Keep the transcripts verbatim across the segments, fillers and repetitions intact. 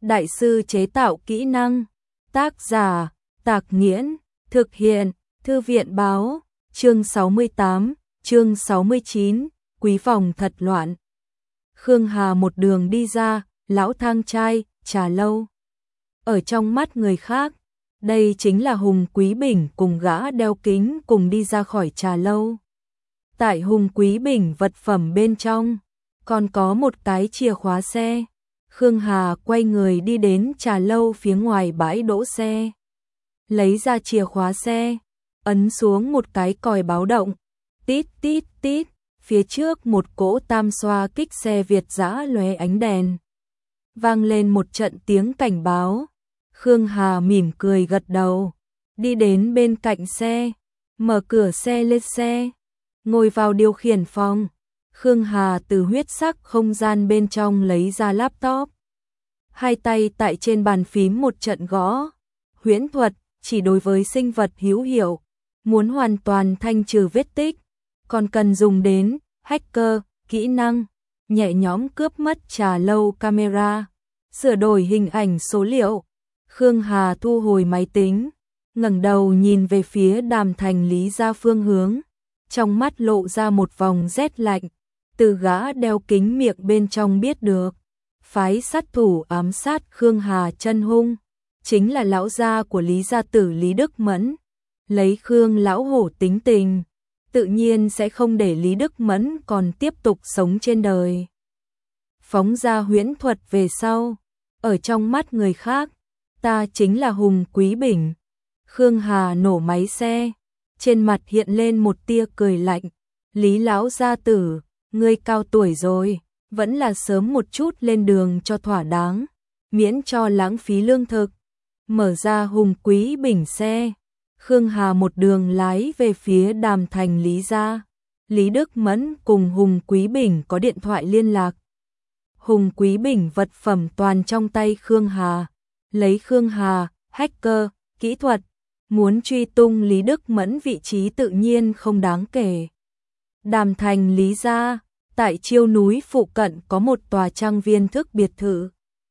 đại sư chế tạo kỹ năng. Tác giả, Tạc Nghiễn, thực hiện, Thư viện Báo, chương sáu mươi tám, chương sáu mươi chín, quý phòng thật loạn. Khương Hà một đường đi ra, lão thang trai, trà lâu. Ở trong mắt người khác, đây chính là Hùng Quý Bình cùng gã đeo kính cùng đi ra khỏi trà lâu. Tại Hùng Quý Bình vật phẩm bên trong, còn có một cái chìa khóa xe. Khương Hà quay người đi đến trà lâu phía ngoài bãi đỗ xe. Lấy ra chìa khóa xe, ấn xuống một cái còi báo động. Tít tít tít, phía trước một cỗ tam xoa kích xe Việt dã lóe ánh đèn. Vang lên một trận tiếng cảnh báo. Khương Hà mỉm cười gật đầu, đi đến bên cạnh xe, mở cửa xe lên xe, ngồi vào điều khiển phòng. Khương Hà từ huyết sắc không gian bên trong lấy ra laptop. Hai tay tại trên bàn phím một trận gõ. Huyễn thuật chỉ đối với sinh vật hữu hiệu, muốn hoàn toàn thanh trừ vết tích, còn cần dùng đến hacker, kỹ năng, nhẹ nhõm cướp mất trà lâu camera, sửa đổi hình ảnh số liệu. Khương Hà thu hồi máy tính, ngẩng đầu nhìn về phía Đàm Thành Lý ra phương hướng, trong mắt lộ ra một vòng rét lạnh, từ gã đeo kính miệng bên trong biết được, phái sát thủ ám sát Khương Hà chân hung, chính là lão gia của Lý gia tử Lý Đức Mẫn. Lấy Khương lão hổ tính tình, tự nhiên sẽ không để Lý Đức Mẫn còn tiếp tục sống trên đời. Phóng ra huyễn thuật về sau, ở trong mắt người khác, ta chính là Hùng Quý Bình. Khương Hà nổ máy xe, trên mặt hiện lên một tia cười lạnh. Lý lão gia tử, ngươi cao tuổi rồi, vẫn là sớm một chút lên đường cho thỏa đáng, miễn cho lãng phí lương thực. Mở ra Hùng Quý Bình xe, Khương Hà một đường lái về phía Đàm Thành Lý gia. Lý Đức Mẫn cùng Hùng Quý Bình có điện thoại liên lạc. Hùng Quý Bình vật phẩm toàn trong tay Khương Hà. Lấy Khương Hà, hacker, kỹ thuật, muốn truy tung Lý Đức Mẫn vị trí tự nhiên không đáng kể. Đàm Thành Lý gia, tại Chiêu núi phụ cận có một tòa trang viên thức biệt thự.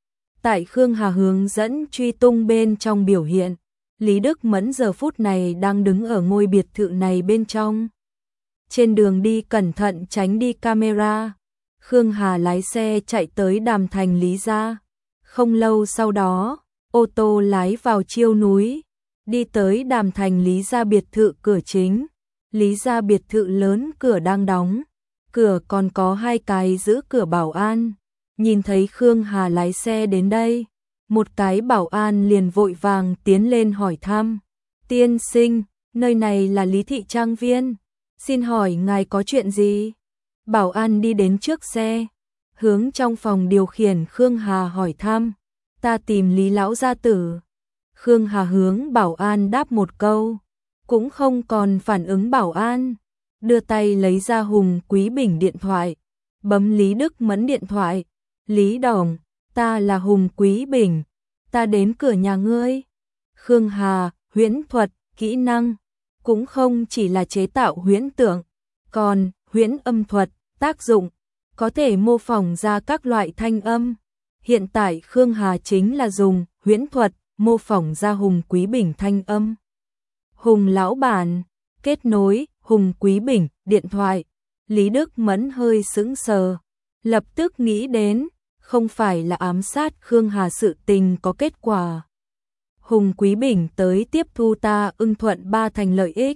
Tại Khương Hà hướng dẫn truy tung bên trong biểu hiện, Lý Đức Mẫn giờ phút này đang đứng ở ngôi biệt thự này bên trong. Trên đường đi cẩn thận tránh đi camera, Khương Hà lái xe chạy tới Đàm Thành Lý gia. Không lâu sau đó, ô tô lái vào Chiêu núi, đi tới Đàm Thành Lý gia biệt thự cửa chính. Lý gia biệt thự lớn cửa đang đóng, cửa còn có hai cái giữ cửa bảo an. Nhìn thấy Khương Hà lái xe đến đây, một cái bảo an liền vội vàng tiến lên hỏi thăm. Tiên sinh, nơi này là Lý thị trang viên, xin hỏi ngài có chuyện gì? Bảo an đi đến trước xe, hướng trong phòng điều khiển Khương Hà hỏi thăm. Ta tìm Lý lão gia tử. Khương Hà hướng bảo an đáp một câu, cũng không còn phản ứng bảo an, đưa tay lấy ra Hùng Quý Bình điện thoại, bấm Lý Đức Mẫn điện thoại. Lý đồng, ta là Hùng Quý Bình, ta đến cửa nhà ngươi. Khương Hà, huyễn thuật, kỹ năng, cũng không chỉ là chế tạo huyễn tượng, còn huyễn âm thuật, tác dụng, có thể mô phỏng ra các loại thanh âm. Hiện tại Khương Hà chính là dùng huyễn thuật mô phỏng ra Hùng Quý Bình thanh âm. Hùng lão bản, kết nối Hùng Quý Bình, điện thoại. Lý Đức Mẫn hơi sững sờ, lập tức nghĩ đến, không phải là ám sát Khương Hà sự tình có kết quả. Hùng Quý Bình tới tiếp thu ta ưng thuận ba thành lợi ích.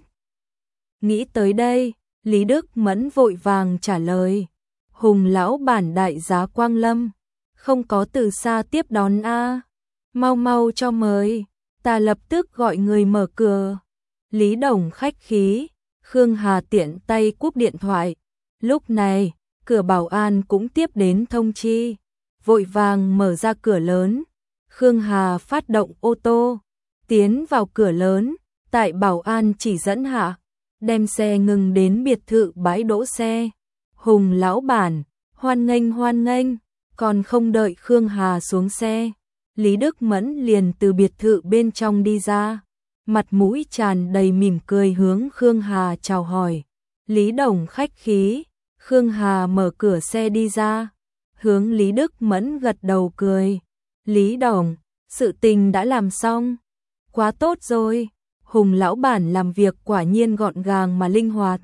Nghĩ tới đây, Lý Đức Mẫn vội vàng trả lời. Hùng lão bản đại giá quang lâm, không có từ xa tiếp đón a, mau mau cho mời, ta lập tức gọi người mở cửa. Lý đồng khách khí, Khương Hà tiện tay cúp điện thoại. Lúc này, cửa bảo an cũng tiếp đến thông chi, vội vàng mở ra cửa lớn. Khương Hà phát động ô tô, tiến vào cửa lớn, tại bảo an chỉ dẫn hạ, đem xe ngừng đến biệt thự bãi đỗ xe. Hùng lão bản, hoan nghênh hoan nghênh. Còn không đợi Khương Hà xuống xe, Lý Đức Mẫn liền từ biệt thự bên trong đi ra, mặt mũi tràn đầy mỉm cười hướng Khương Hà chào hỏi. Lý đồng khách khí. Khương Hà mở cửa xe đi ra, hướng Lý Đức Mẫn gật đầu cười. Lý Đồng, sự tình đã làm xong. Quá tốt rồi, Hùng lão bản làm việc quả nhiên gọn gàng mà linh hoạt.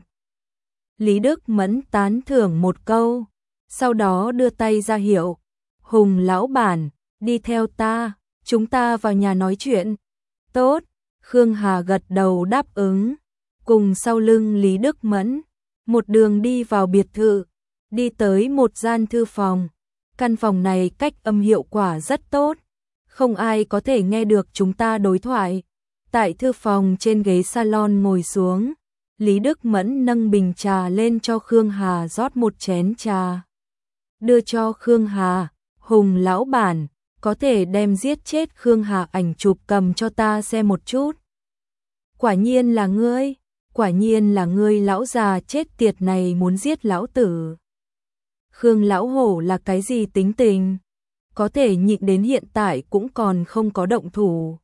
Lý Đức Mẫn tán thưởng một câu, sau đó đưa tay ra hiệu. Hùng lão bản, đi theo ta, chúng ta vào nhà nói chuyện. Tốt, Khương Hà gật đầu đáp ứng, cùng sau lưng Lý Đức Mẫn, một đường đi vào biệt thự, đi tới một gian thư phòng. Căn phòng này cách âm hiệu quả rất tốt, không ai có thể nghe được chúng ta đối thoại. Tại thư phòng trên ghế salon ngồi xuống, Lý Đức Mẫn nâng bình trà lên cho Khương Hà rót một chén trà. Đưa cho Khương Hà, Hùng lão bản, có thể đem giết chết Khương Hà ảnh chụp cầm cho ta xem một chút. Quả nhiên là ngươi, quả nhiên là ngươi lão già chết tiệt này muốn giết lão tử. Khương lão hổ là cái gì tính tình? Có thể nhịn đến hiện tại cũng còn không có động thủ.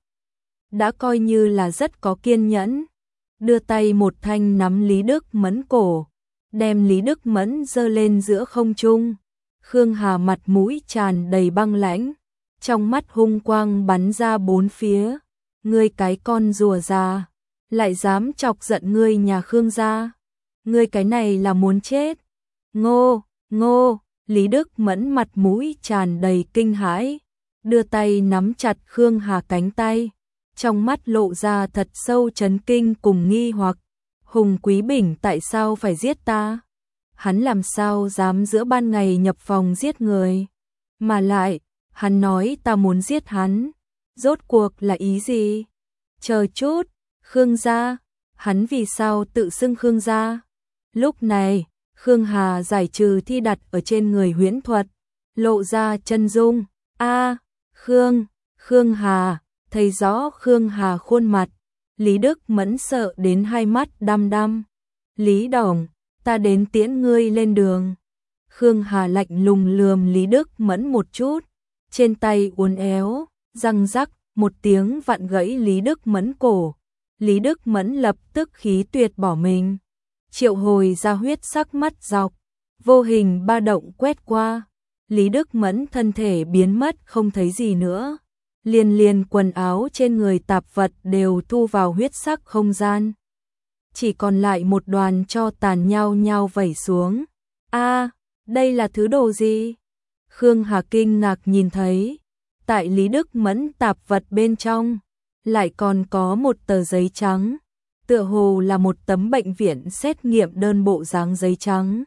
Đã coi như là rất có kiên nhẫn. Đưa tay một thanh nắm Lý Đức Mẫn cổ, đem Lý Đức Mẫn giơ lên giữa không trung. Khương Hà mặt mũi tràn đầy băng lãnh, trong mắt hung quang bắn ra bốn phía. Ngươi cái con rùa già, lại dám chọc giận ngươi nhà Khương gia. Ngươi cái này là muốn chết. Ngô, ngô, Lý Đức Mẫn mặt mũi tràn đầy kinh hãi, đưa tay nắm chặt Khương Hà cánh tay, trong mắt lộ ra thật sâu chấn kinh cùng nghi hoặc. Hùng Quý Bình tại sao phải giết ta? Hắn làm sao dám giữa ban ngày nhập phòng giết người? Mà lại, hắn nói ta muốn giết hắn. Rốt cuộc là ý gì? Chờ chút, Khương gia, hắn vì sao tự xưng Khương gia? Lúc này, Khương Hà giải trừ thi đặt ở trên người huyễn thuật, lộ ra chân dung. A, Khương, Khương Hà, thấy rõ Khương Hà khuôn mặt, Lý Đức Mẫn sợ đến hai mắt đăm đăm. Lý Đồng, ta đến tiễn ngươi lên đường. Khương Hà lạnh lùng lườm Lý Đức Mẫn một chút, trên tay uốn éo, răng rắc, một tiếng vặn gãy Lý Đức Mẫn cổ. Lý Đức Mẫn lập tức khí tuyệt bỏ mình, triệu hồi ra huyết sắc mắt dọc, vô hình ba động quét qua. Lý Đức Mẫn thân thể biến mất không thấy gì nữa, liền liền quần áo trên người tạp vật đều thu vào huyết sắc không gian. Chỉ còn lại một đoàn tro tàn nhao nhao vẩy xuống. A, đây là thứ đồ gì? Khương Hà kinh ngạc nhìn thấy, tại Lý Đức Mẫn tạp vật bên trong, lại còn có một tờ giấy trắng, tựa hồ là một tấm bệnh viện xét nghiệm đơn bộ dáng giấy trắng.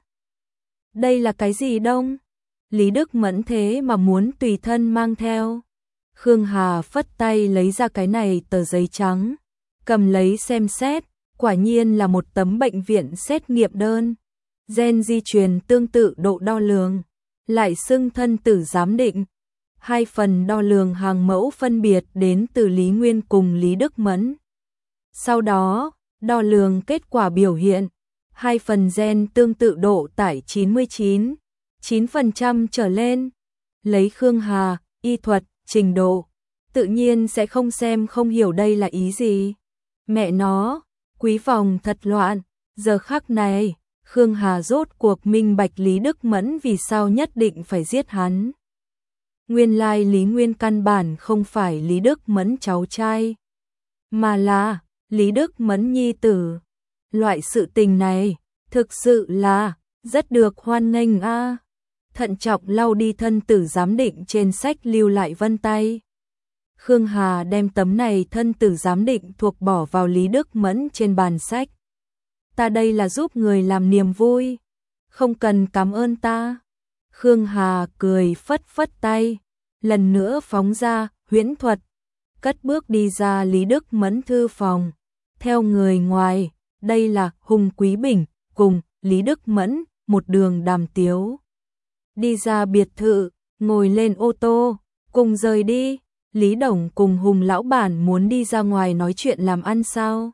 Đây là cái gì đông? Lý Đức Mẫn thế mà muốn tùy thân mang theo. Khương Hà phất tay lấy ra cái này tờ giấy trắng, cầm lấy xem xét, quả nhiên là một tấm bệnh viện xét nghiệm đơn. Gen di truyền tương tự độ đo lường, lại xưng thân tử giám định. Hai phần đo lường hàng mẫu phân biệt đến từ Lý Nguyên cùng Lý Đức Mẫn. Sau đó, đo lường kết quả biểu hiện, hai phần gen tương tự độ tải chín mươi chín phẩy chín phần trăm trở lên. Lấy Khương Hà, y thuật, trình độ, tự nhiên sẽ không xem không hiểu đây là ý gì. Mẹ nó, quý phòng thật loạn, giờ khắc này, Khương Hà rốt cuộc minh bạch Lý Đức Mẫn vì sao nhất định phải giết hắn. Nguyên lai Lý Nguyên căn bản không phải Lý Đức Mẫn cháu trai, mà là Lý Đức Mẫn nhi tử. Loại sự tình này, thực sự là rất được hoan nghênh a. À. Thận trọng lau đi thân tử giám định trên sách lưu lại vân tay. Khương Hà đem tấm này thân tử giám định thuộc bỏ vào Lý Đức Mẫn trên bàn sách. Ta đây là giúp người làm niềm vui, không cần cảm ơn ta. Khương Hà cười phất phất tay, lần nữa phóng ra huyễn thuật, cất bước đi ra Lý Đức Mẫn thư phòng. Theo người ngoài, đây là Hùng Quý Bình cùng Lý Đức Mẫn, một đường đàm tiếu. Đi ra biệt thự, ngồi lên ô tô, cùng rời đi. Lý Đồng cùng Hùng lão bản muốn đi ra ngoài nói chuyện làm ăn sao?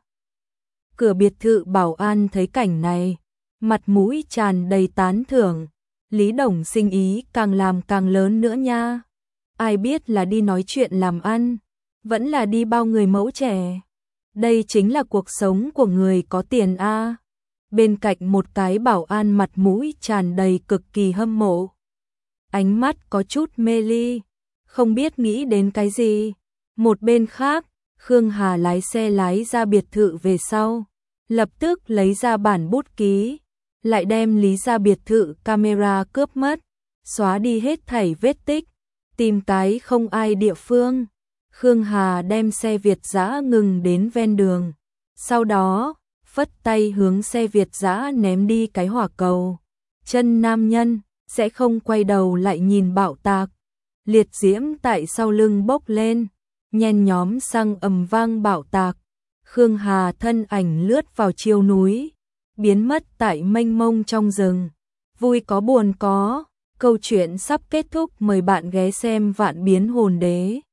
Cửa biệt thự bảo an thấy cảnh này, mặt mũi tràn đầy tán thưởng. Lý Đồng sinh ý càng làm càng lớn nữa nha. Ai biết là đi nói chuyện làm ăn, vẫn là đi bao người mẫu trẻ. Đây chính là cuộc sống của người có tiền a. Bên cạnh một cái bảo an mặt mũi tràn đầy cực kỳ hâm mộ, ánh mắt có chút mê ly. không biết nghĩ đến cái gì. Một bên khác, Khương Hà lái xe lái ra biệt thự về sau, lập tức lấy ra bản bút ký, lại đem lý ra biệt thự camera cướp mất, xóa đi hết thảy vết tích, tìm cái không ai địa phương. Khương Hà đem xe Việt dã ngừng đến ven đường, sau đó phất tay hướng xe Việt dã ném đi cái hỏa cầu. Chân nam nhân sẽ không quay đầu lại nhìn bạo tạc, liệt diễm tại sau lưng bốc lên, nhen nhóm xăng ầm vang bạo tạc. Khương Hà thân ảnh lướt vào chiều núi, biến mất tại mênh mông trong rừng. Vui có buồn có, câu chuyện sắp kết thúc, mời bạn ghé xem Vạn Biến Hồn Đế.